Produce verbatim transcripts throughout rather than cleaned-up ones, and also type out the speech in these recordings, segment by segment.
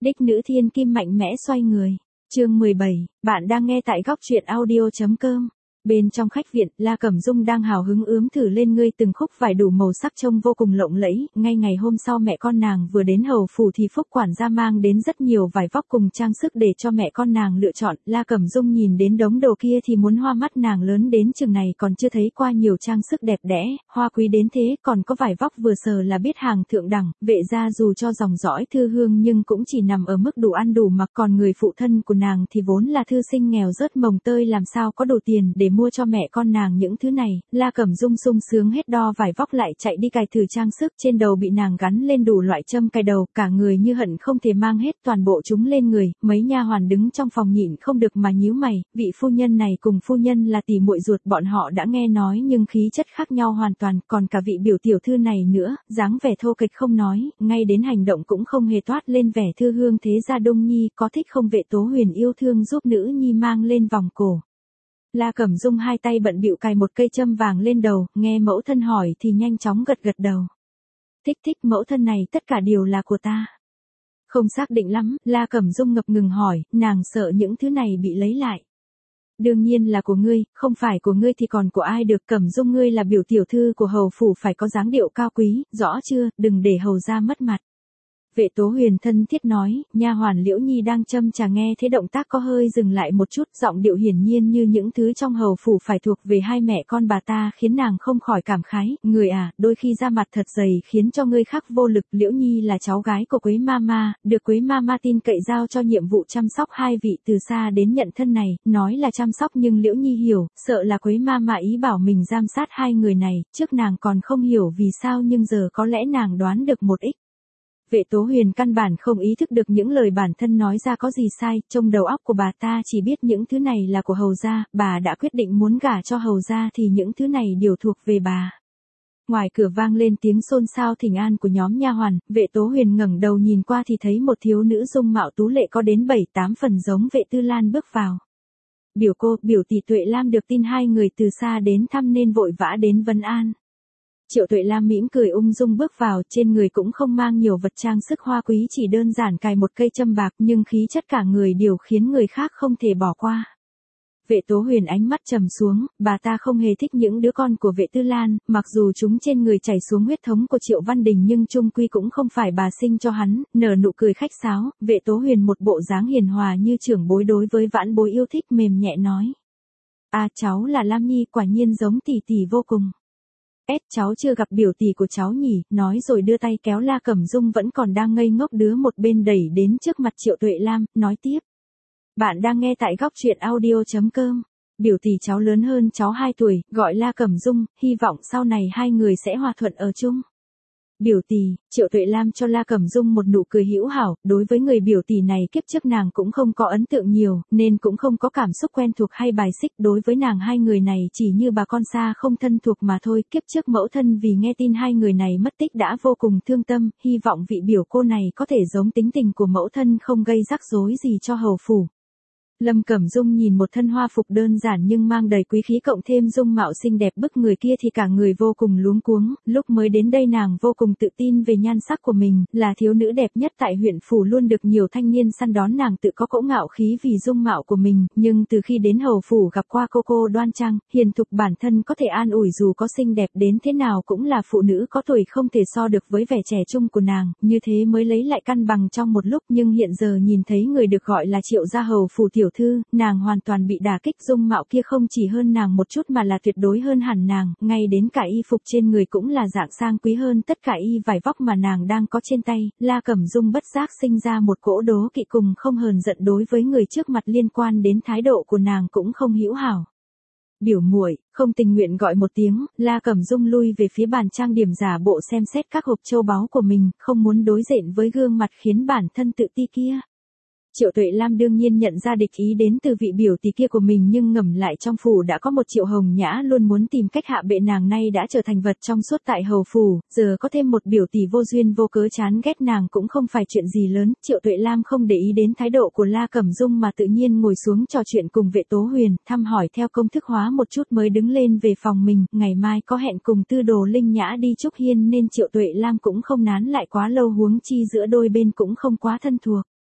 Đích nữ thiên kim mạnh mẽ xoay người. Chương mười bảy, bạn đang nghe tại góc truyện audio chấm com. Bên trong khách viện, La Cẩm Dung đang hào hứng ướm thử lên ngươi từng khúc vải đủ màu sắc trông vô cùng lộng lẫy. Ngay ngày hôm sau mẹ con nàng vừa đến hầu phủ thì Phúc quản gia mang đến rất nhiều vải vóc cùng trang sức để cho mẹ con nàng lựa chọn. La Cẩm Dung nhìn đến đống đồ kia thì muốn hoa mắt, nàng lớn đến chừng này còn chưa thấy qua nhiều trang sức đẹp đẽ, hoa quý đến thế, còn có vải vóc vừa sờ là biết hàng thượng đẳng. Vệ gia dù cho dòng dõi thư hương nhưng cũng chỉ nằm ở mức đủ ăn đủ mặc, còn người phụ thân của nàng thì vốn là thư sinh nghèo rớt mồng tơi, làm sao có đủ tiền để mua cho mẹ con nàng những thứ này. La Cẩm Dung sung sướng hết đo vải vóc lại chạy đi cài thử trang sức, trên đầu bị nàng gắn lên đủ loại châm cài đầu, cả người như hận không thể mang hết toàn bộ chúng lên người. Mấy nha hoàn đứng trong phòng nhịn không được mà nhíu mày, vị phu nhân này cùng phu nhân là tỷ muội ruột, bọn họ đã nghe nói nhưng khí chất khác nhau hoàn toàn, còn cả vị biểu tiểu thư này nữa, dáng vẻ thô kệch không nói, ngay đến hành động cũng không hề toát lên vẻ thư hương thế gia Đông Nhi, có thích không? Vệ Tố Huyền yêu thương giúp nữ nhi mang lên vòng cổ. La Cẩm Dung hai tay bận bịu cài một cây châm vàng lên đầu, nghe mẫu thân hỏi thì nhanh chóng gật gật đầu. Thích thích, mẫu thân này tất cả đều là của ta. Không xác định lắm, La Cẩm Dung ngập ngừng hỏi, nàng sợ những thứ này bị lấy lại. Đương nhiên là của ngươi, không phải của ngươi thì còn của ai được? Cẩm Dung, ngươi là biểu tiểu thư của hầu phủ, phải có dáng điệu cao quý, rõ chưa, đừng để hầu gia mất mặt. Vệ Tố Huyền thân thiết nói, nha hoàn Liễu Nhi đang châm trà nghe thế động tác có hơi dừng lại một chút, giọng điệu hiển nhiên như những thứ trong hầu phủ phải thuộc về hai mẹ con bà ta, khiến nàng không khỏi cảm khái, người à, đôi khi da mặt thật dày khiến cho ngươi khác vô lực. Liễu Nhi là cháu gái của Quế Mama, được Quế Mama tin cậy giao cho nhiệm vụ chăm sóc hai vị, từ xa đến nhận thân này, nói là chăm sóc nhưng Liễu Nhi hiểu, sợ là Quế Mama ý bảo mình giám sát hai người này, trước nàng còn không hiểu vì sao nhưng giờ có lẽ nàng đoán được một ít. Vệ Tố Huyền căn bản không ý thức được những lời bản thân nói ra có gì sai, trong đầu óc của bà ta chỉ biết những thứ này là của hầu gia, bà đã quyết định muốn gả cho hầu gia thì những thứ này đều thuộc về bà. Ngoài cửa vang lên tiếng xôn xao thỉnh an của nhóm nha hoàn, Vệ Tố Huyền ngẩng đầu nhìn qua thì thấy một thiếu nữ dung mạo tú lệ có đến bảy tám phần giống Vệ Tư Lan bước vào. Biểu cô, biểu tỷ Tuệ Lam được tin hai người từ xa đến thăm nên vội vã đến vấn an. Triệu Tuệ Lam mỉm cười ung dung bước vào, trên người cũng không mang nhiều vật trang sức hoa quý, chỉ đơn giản cài một cây châm bạc nhưng khí chất cả người đều khiến người khác không thể bỏ qua. Vệ Tố Huyền ánh mắt trầm xuống, bà ta không hề thích những đứa con của Vệ Tư Lan, mặc dù chúng trên người chảy xuống huyết thống của Triệu Văn Đình nhưng chung quy cũng không phải bà sinh cho hắn. Nở nụ cười khách sáo, Vệ Tố Huyền một bộ dáng hiền hòa như trưởng bối đối với vãn bối yêu thích, mềm nhẹ nói. À, cháu là Lam Nhi, quả nhiên giống tỷ tỷ vô cùng. Ết, cháu chưa gặp biểu tỷ của cháu nhỉ, nói rồi đưa tay kéo La Cẩm Dung vẫn còn đang ngây ngốc đứa một bên đẩy đến trước mặt Triệu Tuệ Lam, nói tiếp. Bạn đang nghe tại góc truyện audio chấm com. Biểu tỷ cháu lớn hơn cháu hai tuổi, gọi La Cẩm Dung, hy vọng sau này hai người sẽ hòa thuận ở chung. Biểu tỷ, Triệu Tuệ Lam cho La Cẩm Dung một nụ cười hữu hảo, đối với người biểu tỷ này kiếp trước nàng cũng không có ấn tượng nhiều, nên cũng không có cảm xúc quen thuộc hay bài xích, đối với nàng hai người này chỉ như bà con xa không thân thuộc mà thôi. Kiếp trước mẫu thân vì nghe tin hai người này mất tích đã vô cùng thương tâm, hy vọng vị biểu cô này có thể giống tính tình của mẫu thân, không gây rắc rối gì cho hầu phủ. Lâm Cẩm Dung nhìn một thân hoa phục đơn giản nhưng mang đầy quý khí cộng thêm dung mạo xinh đẹp bức người kia thì cả người vô cùng luống cuống. Lúc mới đến đây nàng vô cùng tự tin về nhan sắc của mình, là thiếu nữ đẹp nhất tại huyện phủ, luôn được nhiều thanh niên săn đón. Nàng tự có cỗ ngạo khí vì dung mạo của mình, nhưng từ khi đến hầu phủ gặp qua cô cô đoan trang, hiền thục, bản thân có thể an ủi dù có xinh đẹp đến thế nào cũng là phụ nữ có tuổi, không thể so được với vẻ trẻ trung của nàng, như thế mới lấy lại cân bằng trong một lúc. Nhưng hiện giờ nhìn thấy người được gọi là Triệu gia hầu phủ tiểu thư, nàng hoàn toàn bị đả kích. Dung mạo kia không chỉ hơn nàng một chút mà là tuyệt đối hơn hẳn nàng, ngay đến cả y phục trên người cũng là dạng sang quý hơn tất cả y vải vóc mà nàng đang có trên tay. La Cẩm Dung bất giác sinh ra một cỗ đố kỵ cùng không hờn giận đối với người trước mặt, liên quan đến thái độ của nàng cũng không hữu hảo. Biểu muội, không tình nguyện gọi một tiếng, La Cẩm Dung lui về phía bàn trang điểm giả bộ xem xét các hộp châu báu của mình, không muốn đối diện với gương mặt khiến bản thân tự ti kia. Triệu Tuệ Lam đương nhiên nhận ra địch ý đến từ vị biểu tỷ kia của mình, nhưng ngầm lại trong phủ đã có một Triệu Hồng Nhã luôn muốn tìm cách hạ bệ nàng, nay đã trở thành vật trong suốt tại hầu phủ, giờ có thêm một biểu tỷ vô duyên vô cớ chán ghét nàng cũng không phải chuyện gì lớn. Triệu Tuệ Lam không để ý đến thái độ của La Cẩm Dung mà tự nhiên ngồi xuống trò chuyện cùng Vệ Tố Huyền, thăm hỏi theo công thức hóa một chút mới đứng lên về phòng mình. Ngày mai có hẹn cùng Tư Đồ Linh Nhã đi Trúc Hiên nên Triệu Tuệ Lam cũng không nán lại quá lâu, huống chi giữa đôi bên cũng không quá thân thuộc.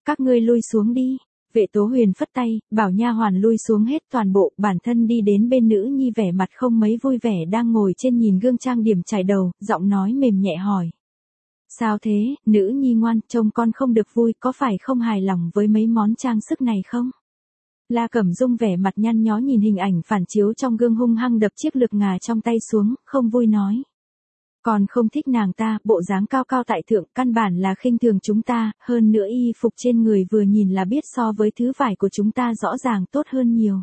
Các ngươi lui xuống đi. Vệ Tố Huyền phất tay, bảo nha hoàn lui xuống hết toàn bộ, bản thân đi đến bên nữ nhi vẻ mặt không mấy vui vẻ đang ngồi trên nhìn gương trang điểm chải đầu, giọng nói mềm nhẹ hỏi. Sao thế, nữ nhi ngoan, trông con không được vui, có phải không hài lòng với mấy món trang sức này không? La Cẩm Dung vẻ mặt nhăn nhó nhìn hình ảnh phản chiếu trong gương hung hăng đập chiếc lược ngà trong tay xuống, không vui nói. Còn không thích nàng ta, bộ dáng cao cao tại thượng, căn bản là khinh thường chúng ta, hơn nữa y phục trên người vừa nhìn là biết so với thứ vải của chúng ta rõ ràng tốt hơn nhiều.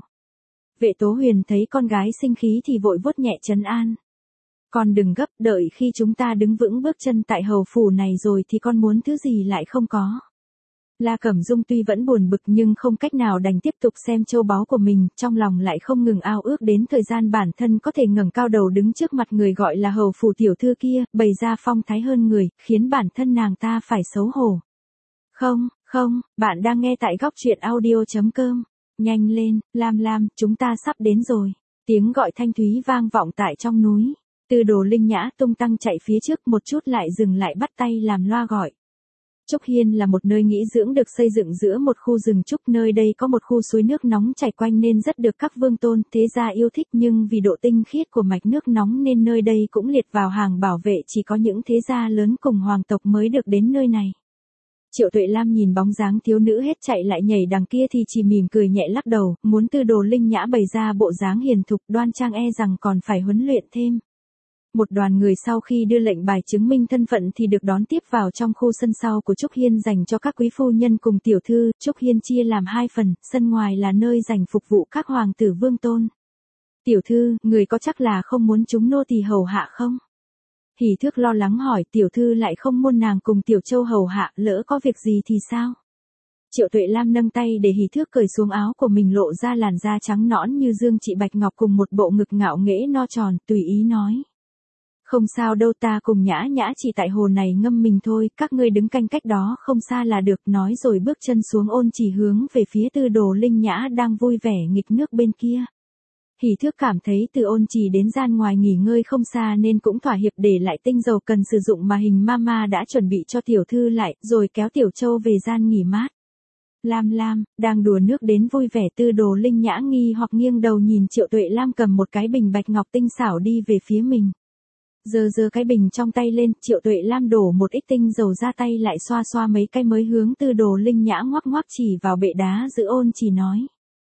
Vệ Tố Huyền thấy con gái sinh khí thì vội vuốt nhẹ trấn an. Con đừng gấp, đợi khi chúng ta đứng vững bước chân tại hầu phủ này rồi thì con muốn thứ gì lại không có. La Cẩm Dung tuy vẫn buồn bực nhưng không cách nào đành tiếp tục xem châu báu của mình, trong lòng lại không ngừng ao ước đến thời gian bản thân có thể ngẩng cao đầu đứng trước mặt người gọi là hầu phủ tiểu thư kia, bày ra phong thái hơn người, khiến bản thân nàng ta phải xấu hổ. Không, không, bạn đang nghe tại góc truyện audio chấm com. Nhanh lên, Lam Lam, chúng ta sắp đến rồi. Tiếng gọi thanh thúy vang vọng tại trong núi. Tư Đồ Linh Nhã tung tăng chạy phía trước một chút lại dừng lại bắt tay làm loa gọi. Trúc Hiên là một nơi nghỉ dưỡng được xây dựng giữa một khu rừng trúc, nơi đây có một khu suối nước nóng chảy quanh nên rất được các vương tôn thế gia yêu thích, nhưng vì độ tinh khiết của mạch nước nóng nên nơi đây cũng liệt vào hàng bảo vệ chỉ có những thế gia lớn cùng hoàng tộc mới được đến nơi này. Triệu Tuệ Lam nhìn bóng dáng thiếu nữ hết chạy lại nhảy đằng kia thì chỉ mỉm cười nhẹ lắc đầu, muốn Tư Đồ Linh Nhã bày ra bộ dáng hiền thục đoan trang e rằng còn phải huấn luyện thêm. Một đoàn người sau khi đưa lệnh bài chứng minh thân phận thì được đón tiếp vào trong khu sân sau của Trúc Hiên dành cho các quý phu nhân cùng tiểu thư. Trúc Hiên chia làm hai phần, sân ngoài là nơi dành phục vụ các hoàng tử vương tôn. Tiểu thư, người có chắc là không muốn chúng nô tỳ hầu hạ không? Hỉ Thước lo lắng hỏi. Tiểu thư lại không muốn nàng cùng Tiểu Châu hầu hạ, lỡ có việc gì thì sao? Triệu Tuệ Lam nâng tay để Hỉ Thước cởi xuống áo của mình, lộ ra làn da trắng nõn như dương chị bạch ngọc cùng một bộ ngực ngạo nghễ no tròn, tùy ý nói. Không sao đâu, ta cùng Nhã Nhã chỉ tại hồ này ngâm mình thôi, các ngươi đứng canh cách đó không xa là được, nói rồi bước chân xuống ôn chỉ hướng về phía Tư Đồ Linh Nhã đang vui vẻ nghịch nước bên kia. Hỉ Thước cảm thấy từ ôn chỉ đến gian ngoài nghỉ ngơi không xa nên cũng thỏa hiệp để lại tinh dầu cần sử dụng mà hình mama đã chuẩn bị cho tiểu thư lại, rồi kéo Tiểu Châu về gian nghỉ mát. Lam Lam, đang đùa nước đến vui vẻ. Tư Đồ Linh Nhã nghi hoặc nghiêng đầu nhìn Triệu Tuệ Lam cầm một cái bình bạch ngọc tinh xảo đi về phía mình. Giơ giơ cái bình trong tay lên, Triệu Tuệ Lam đổ một ít tinh dầu ra tay lại xoa xoa mấy cái mới hướng Tư Đồ Linh Nhã ngoắc ngoắc chỉ vào bệ đá giữa ôn chỉ nói.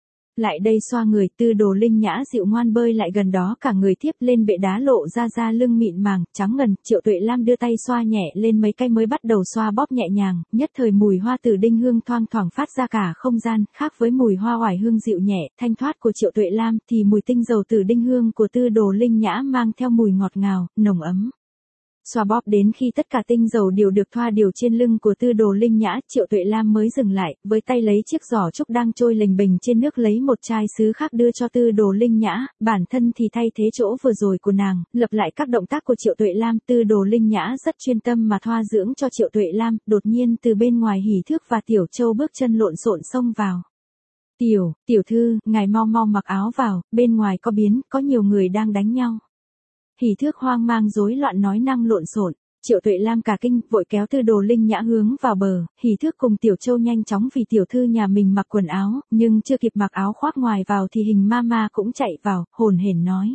Lại đây xoa người. Tư Đồ Linh Nhã dịu ngoan bơi lại gần đó, cả người tiếp lên bệ đá lộ ra da lưng mịn màng, trắng ngần. Triệu Tuệ Lam đưa tay xoa nhẹ lên mấy cái mới bắt đầu xoa bóp nhẹ nhàng, nhất thời mùi hoa tử đinh hương thoang thoảng phát ra cả không gian, khác với mùi hoa oải hương dịu nhẹ, thanh thoát của Triệu Tuệ Lam thì mùi tinh dầu tử đinh hương của Tư Đồ Linh Nhã mang theo mùi ngọt ngào, nồng ấm. Xoa bóp đến khi tất cả tinh dầu đều được thoa đều trên lưng của Tư Đồ Linh Nhã, Triệu Tuệ Lam mới dừng lại, với tay lấy chiếc giỏ trúc đang trôi lềnh bềnh trên nước lấy một chai sứ khác đưa cho Tư Đồ Linh Nhã, bản thân thì thay thế chỗ vừa rồi của nàng, lập lại các động tác của Triệu Tuệ Lam. Tư Đồ Linh Nhã rất chuyên tâm mà thoa dưỡng cho Triệu Tuệ Lam, đột nhiên từ bên ngoài Hỉ Thước và Tiểu Châu bước chân lộn xộn xông vào. Tiểu, tiểu thư, ngài mau mau mặc áo vào, bên ngoài có biến, có nhiều người đang đánh nhau. Hỉ Thước hoang mang rối loạn nói năng lộn xộn. Triệu Tuệ Lam cả kinh, vội kéo Tư Đồ Linh Nhã hướng vào bờ. Hỉ Thước cùng Tiểu Châu nhanh chóng vì tiểu thư nhà mình mặc quần áo, nhưng chưa kịp mặc áo khoác ngoài vào thì hình mama cũng chạy vào, hồn hển nói.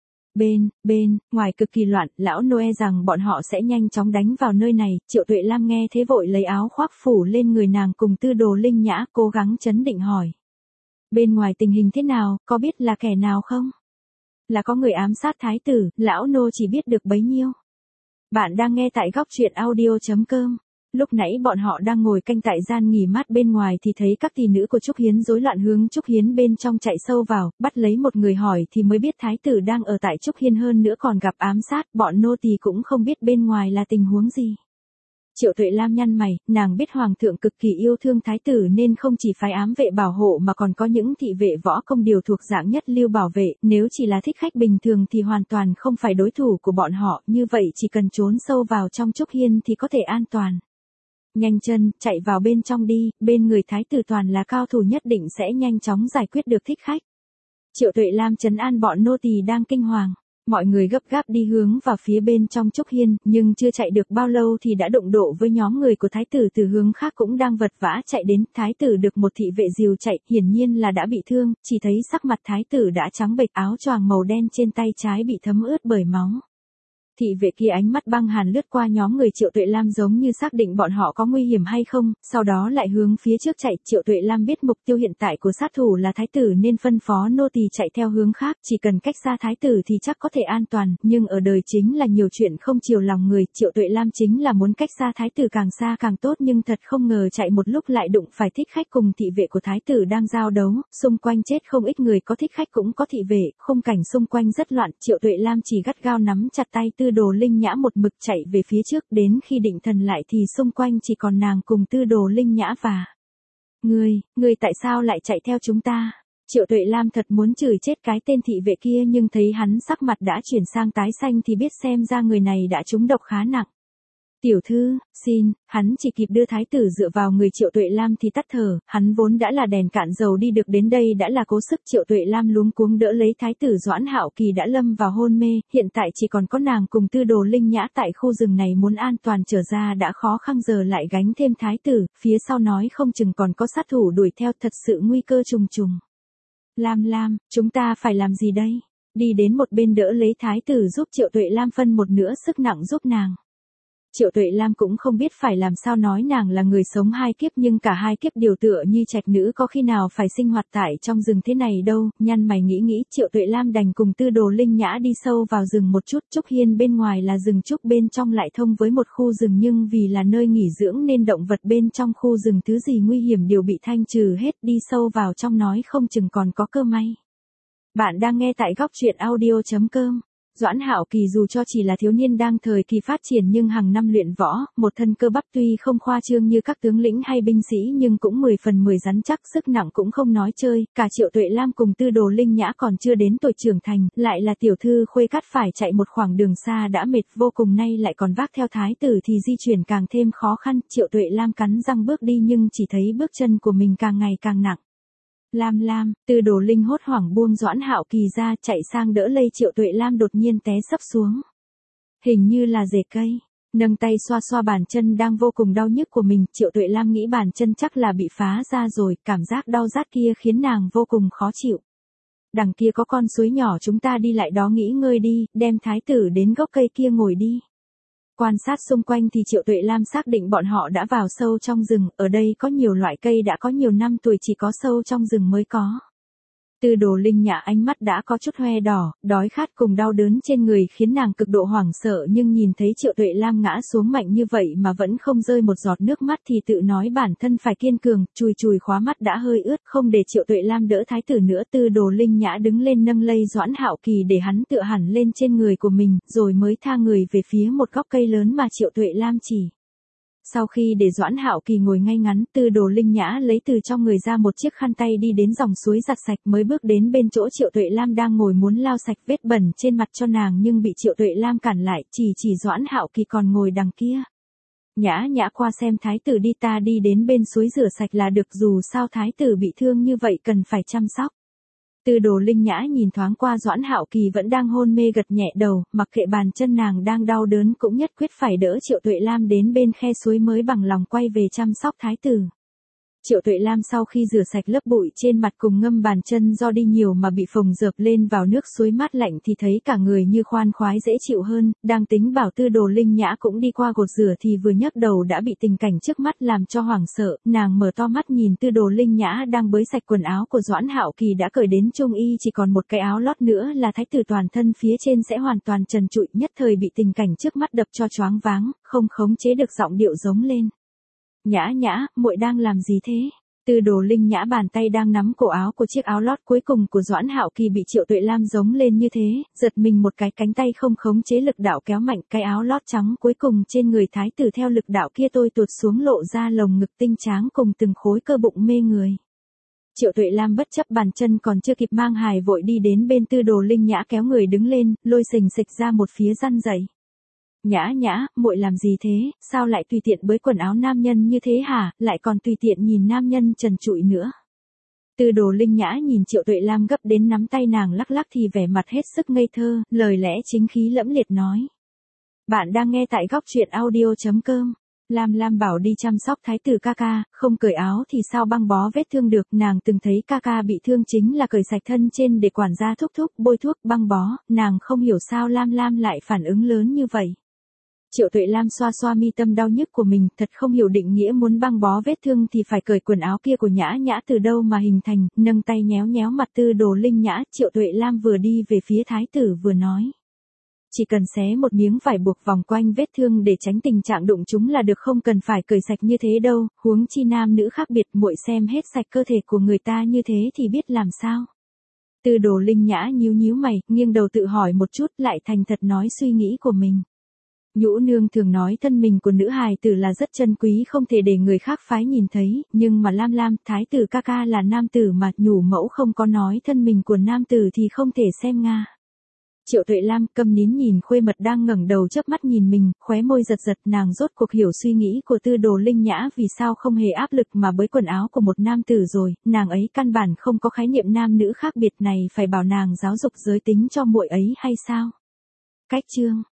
Bên, bên, ngoài cực kỳ loạn, lão Noe rằng bọn họ sẽ nhanh chóng đánh vào nơi này. Triệu Tuệ Lam nghe thế vội lấy áo khoác phủ lên người nàng cùng Tư Đồ Linh Nhã, cố gắng trấn định hỏi. Bên ngoài tình hình thế nào, có biết là kẻ nào không? Là có người ám sát thái tử, lão nô chỉ biết được bấy nhiêu. Bạn đang nghe tại góc truyện audio chấm com. Lúc nãy bọn họ đang ngồi canh tại gian nghỉ mát bên ngoài thì thấy các tỷ nữ của Trúc Hiến rối loạn hướng Trúc Hiến bên trong chạy sâu vào, bắt lấy một người hỏi thì mới biết thái tử đang ở tại Trúc Hiên, hơn nữa còn gặp ám sát, bọn nô tỳ cũng không biết bên ngoài là tình huống gì. Triệu Tuệ Lam nhăn mày, nàng biết hoàng thượng cực kỳ yêu thương thái tử nên không chỉ phái ám vệ bảo hộ mà còn có những thị vệ võ công điều thuộc dạng nhất lưu bảo vệ, nếu chỉ là thích khách bình thường thì hoàn toàn không phải đối thủ của bọn họ, như vậy chỉ cần trốn sâu vào trong Trúc Hiên thì có thể an toàn. Nhanh chân, chạy vào bên trong đi, bên người thái tử toàn là cao thủ nhất định sẽ nhanh chóng giải quyết được thích khách. Triệu Tuệ Lam trấn an bọn nô tỳ đang kinh hoàng. Mọi người gấp gáp đi hướng vào phía bên trong Trúc Hiên, nhưng chưa chạy được bao lâu thì đã đụng độ với nhóm người của thái tử từ hướng khác cũng đang vật vã chạy đến. Thái tử được một thị vệ dìu chạy, hiển nhiên là đã bị thương, chỉ thấy sắc mặt thái tử đã trắng bệch, áo choàng màu đen trên tay trái bị thấm ướt bởi máu. Thị vệ kia ánh mắt băng hàn lướt qua nhóm người Triệu Tuệ Lam giống như xác định bọn họ có nguy hiểm hay không, sau đó lại hướng phía trước chạy. Triệu Tuệ Lam biết mục tiêu hiện tại của sát thủ là thái tử nên phân phó nô tỳ chạy theo hướng khác, chỉ cần cách xa thái tử thì chắc có thể an toàn, nhưng ở đời chính là nhiều chuyện không chiều lòng người, Triệu Tuệ Lam chính là muốn cách xa thái tử càng xa càng tốt, nhưng thật không ngờ chạy một lúc lại đụng phải thích khách cùng thị vệ của thái tử đang giao đấu, xung quanh chết không ít người, có thích khách cũng có thị vệ, khung cảnh xung quanh rất loạn, Triệu Tuệ Lam chỉ gắt gao nắm chặt tay Tư Đồ Linh Nhã một mực chạy về phía trước, đến khi định thần lại thì xung quanh chỉ còn nàng cùng Tư Đồ Linh Nhã và Ngươi, ngươi tại sao lại chạy theo chúng ta? Triệu Tuệ Lam thật muốn chửi chết cái tên thị vệ kia, nhưng thấy hắn sắc mặt đã chuyển sang tái xanh thì biết xem ra người này đã trúng độc khá nặng. Tiểu thư, xin, hắn chỉ kịp đưa thái tử dựa vào người Triệu Tuệ Lam thì tắt thở, hắn vốn đã là đèn cạn dầu đi được đến đây đã là cố sức. Triệu Tuệ Lam luống cuống đỡ lấy thái tử Doãn Hạo Kỳ đã lâm vào hôn mê, hiện tại chỉ còn có nàng cùng Tư Đồ Linh Nhã tại khu rừng này, muốn an toàn trở ra đã khó khăn, giờ lại gánh thêm thái tử, phía sau nói không chừng còn có sát thủ đuổi theo, thật sự nguy cơ trùng trùng. Lam Lam, chúng ta phải làm gì đây? Đi đến một bên đỡ lấy thái tử giúp Triệu Tuệ Lam phân một nửa sức nặng giúp nàng. Triệu Tuệ Lam cũng không biết phải làm sao, nói nàng là người sống hai kiếp nhưng cả hai kiếp điều tựa như trạch nữ, có khi nào phải sinh hoạt tại trong rừng thế này đâu. Nhăn mày nghĩ nghĩ, Triệu Tuệ Lam đành cùng Tư Đồ Linh Nhã đi sâu vào rừng một chút. Trúc Hiên bên ngoài là rừng trúc, bên trong lại thông với một khu rừng, nhưng vì là nơi nghỉ dưỡng nên động vật bên trong khu rừng thứ gì nguy hiểm đều bị thanh trừ hết, đi sâu vào trong nói không chừng còn có cơ may. Bạn đang nghe tại góc truyện audio chấm com. Doãn Hạo Kỳ dù cho chỉ là thiếu niên đang thời kỳ phát triển nhưng hàng năm luyện võ, một thân cơ bắp tuy không khoa trương như các tướng lĩnh hay binh sĩ nhưng cũng mười phần mười rắn chắc, sức nặng cũng không nói chơi. Cả Triệu Tuệ Lam cùng Tư Đồ Linh Nhã còn chưa đến tuổi trưởng thành, lại là tiểu thư khuê cát, phải chạy một khoảng đường xa đã mệt vô cùng, nay lại còn vác theo thái tử thì di chuyển càng thêm khó khăn. Triệu Tuệ Lam cắn răng bước đi nhưng chỉ thấy bước chân của mình càng ngày càng nặng. Lam Lam, Tư Đồ Linh hốt hoảng buông Doãn Hạo Kỳ ra, chạy sang đỡ lấy Triệu Tuệ Lam đột nhiên té sấp xuống. Hình như là rễ cây. Nâng tay xoa xoa bàn chân đang vô cùng đau nhức của mình, Triệu Tuệ Lam nghĩ bàn chân chắc là bị phá ra rồi, cảm giác đau rát kia khiến nàng vô cùng khó chịu. Đằng kia có con suối nhỏ, chúng ta đi lại đó nghỉ ngơi đi, đem thái tử đến gốc cây kia ngồi đi. Quan sát xung quanh thì Triệu Tuệ Lam xác định bọn họ đã vào sâu trong rừng, ở đây có nhiều loại cây đã có nhiều năm tuổi, chỉ có sâu trong rừng mới có. Tư Đồ Linh Nhã ánh mắt đã có chút hoe đỏ, đói khát cùng đau đớn trên người khiến nàng cực độ hoảng sợ, nhưng nhìn thấy Triệu Tuệ Lam ngã xuống mạnh như vậy mà vẫn không rơi một giọt nước mắt thì tự nói bản thân phải kiên cường, chùi chùi khóa mắt đã hơi ướt, không để Triệu Tuệ Lam đỡ thái tử nữa. Tư Đồ Linh Nhã đứng lên nâng lây Doãn Hạo Kỳ để hắn tựa hẳn lên trên người của mình, rồi mới tha người về phía một gốc cây lớn mà Triệu Tuệ Lam chỉ. Sau khi để Doãn Hạo Kỳ ngồi ngay ngắn, Tư Đồ Linh Nhã lấy từ trong người ra một chiếc khăn tay đi đến dòng suối giặt sạch, mới bước đến bên chỗ Triệu Tuệ Lam đang ngồi muốn lau sạch vết bẩn trên mặt cho nàng, nhưng bị Triệu Tuệ Lam cản lại, chỉ chỉ Doãn Hạo Kỳ còn ngồi đằng kia. Nhã nhã qua xem thái tử đi, ta đi đến bên suối rửa sạch là được, dù sao thái tử bị thương như vậy cần phải chăm sóc. Tư Đồ Linh Nhã nhìn thoáng qua Doãn Hạo Kỳ vẫn đang hôn mê, gật nhẹ đầu, mặc kệ bàn chân nàng đang đau đớn cũng nhất quyết phải đỡ Triệu Tuệ Lam đến bên khe suối mới bằng lòng quay về chăm sóc thái tử. Triệu Tuệ Lam sau khi rửa sạch lớp bụi trên mặt cùng ngâm bàn chân do đi nhiều mà bị phồng rợp lên vào nước suối mát lạnh thì thấy cả người như khoan khoái dễ chịu hơn, đang tính bảo Tư Đồ Linh Nhã cũng đi qua gột rửa thì vừa nhấc đầu đã bị tình cảnh trước mắt làm cho hoảng sợ, nàng mở to mắt nhìn Tư Đồ Linh Nhã đang bới sạch quần áo của Doãn Hạo Kỳ đã cởi đến trung y, chỉ còn một cái áo lót nữa là thái tử toàn thân phía trên sẽ hoàn toàn trần trụi, nhất thời bị tình cảnh trước mắt đập cho choáng váng, không khống chế được giọng điệu giống lên. Nhã nhã, muội đang làm gì thế? Tư Đồ Linh Nhã bàn tay đang nắm cổ áo của chiếc áo lót cuối cùng của Doãn Hạo Kỳ bị Triệu Tuệ Lam giống lên như thế, giật mình một cái, cánh tay không khống chế lực đạo kéo mạnh cái áo lót trắng cuối cùng trên người thái tử theo lực đạo kia tôi tuột xuống, lộ ra lồng ngực tinh tráng cùng từng khối cơ bụng mê người. Triệu Tuệ Lam bất chấp bàn chân còn chưa kịp mang hài vội đi đến bên Tư Đồ Linh Nhã kéo người đứng lên, lôi sình sịch ra một phía răn dậy. Nhã nhã, muội làm gì thế, sao lại tùy tiện bới quần áo nam nhân như thế hả, lại còn tùy tiện nhìn nam nhân trần trụi nữa. Tư Đồ Linh Nhã nhìn Triệu Tuệ Lam gấp đến nắm tay nàng lắc lắc thì vẻ mặt hết sức ngây thơ, lời lẽ chính khí lẫm liệt nói. Bạn đang nghe tại góc truyện audio.com. Lam Lam bảo đi chăm sóc thái tử ca ca, không cởi áo thì sao băng bó vết thương được, nàng từng thấy ca ca bị thương chính là cởi sạch thân trên để quản gia thúc thúc bôi thuốc băng bó, nàng không hiểu sao Lam Lam lại phản ứng lớn như vậy. Triệu Tuệ Lam xoa xoa mi tâm đau nhức của mình, thật không hiểu định nghĩa muốn băng bó vết thương thì phải cởi quần áo kia của Nhã Nhã từ đâu mà hình thành, nâng tay nhéo nhéo mặt Tư Đồ Linh Nhã, Triệu Tuệ Lam vừa đi về phía thái tử vừa nói. Chỉ cần xé một miếng vải buộc vòng quanh vết thương để tránh tình trạng đụng chúng là được, không cần phải cởi sạch như thế đâu, huống chi nam nữ khác biệt, muội xem hết sạch cơ thể của người ta như thế thì biết làm sao. Tư Đồ Linh Nhã nhíu nhíu mày, nghiêng đầu tự hỏi một chút lại thành thật nói suy nghĩ của mình. Nhũ nương thường nói thân mình của nữ hài tử là rất chân quý, không thể để người khác phái nhìn thấy, nhưng mà Lam Lam, thái tử ca ca là nam tử mà, nhủ mẫu không có nói thân mình của nam tử thì không thể xem nga. Triệu Tuệ Lam câm nín nhìn khuê mật đang ngẩng đầu chớp mắt nhìn mình, khóe môi giật giật, nàng rốt cuộc hiểu suy nghĩ của Tư Đồ Linh Nhã vì sao không hề áp lực mà bới quần áo của một nam tử rồi, nàng ấy căn bản không có khái niệm nam nữ khác biệt này, phải bảo nàng giáo dục giới tính cho muội ấy hay sao? Cách chương